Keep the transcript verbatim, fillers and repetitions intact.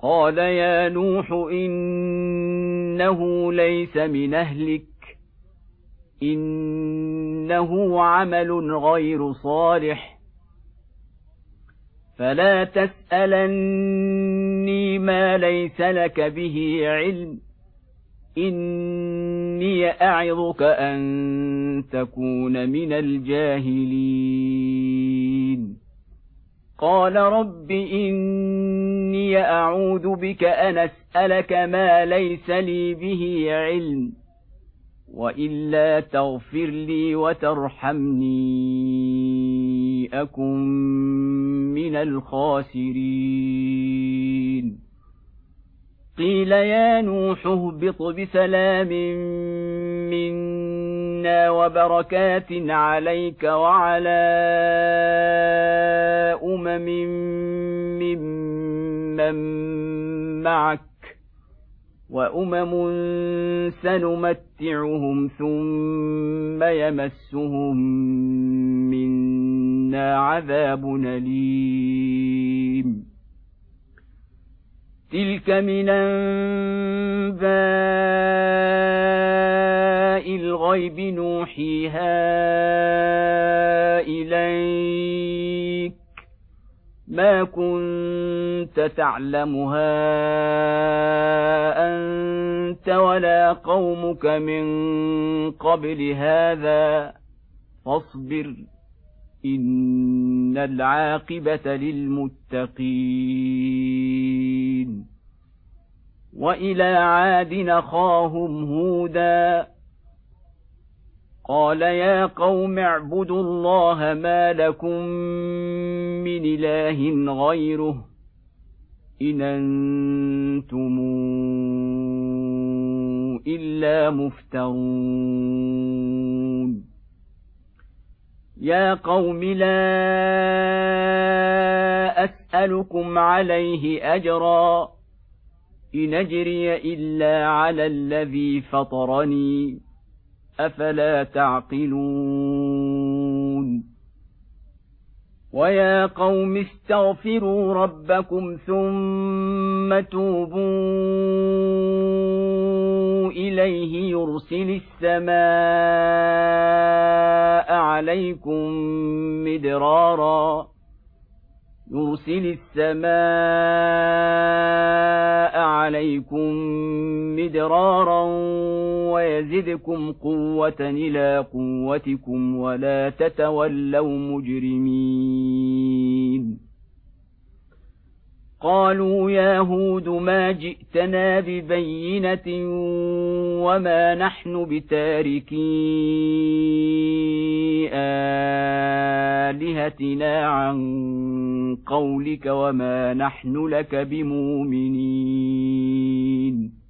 قال يا نوح إنه ليس من أهلك إنه عمل غير صالح فلا تسألني ما ليس لك به علم إني أعظك أن تكون من الجاهلين قال رب إني أعوذ بك أن أسألك ما ليس لي به علم وإلا تغفر لي وترحمني أكن من الخاسرين قيل يا نوح اهبط بسلام منا وبركات عليك وعلى أمم ممن معك وأمم سنمتعهم ثم يمسهم منا عذاب أليم تلك من أنباء الغيب نوحيها إليك ما كنت تعلمها أنت ولا قومك من قبل هذا فاصبر إن العاقبة للمتقين وإلى عاد أخاهم هودا قال يا قوم اعبدوا الله ما لكم من إله غيره إن أنتم إلا مفترون يا قوم لا أسألكم عليه أجرا إن أجري إلا على الذي فطرني أفلا تعقلون ويا قوم استغفروا ربكم ثم توبوا إليه يرسل السماء عليكم مدرارا يرسل السماء عليكم مدرارا ويزدكم قوة إلى قوتكم ولا تتولوا مجرمين قالوا يا هود ما جئتنا ببينة وما نحن بتاركي آلهتنا عن قولك وما نحن لك بمؤمنين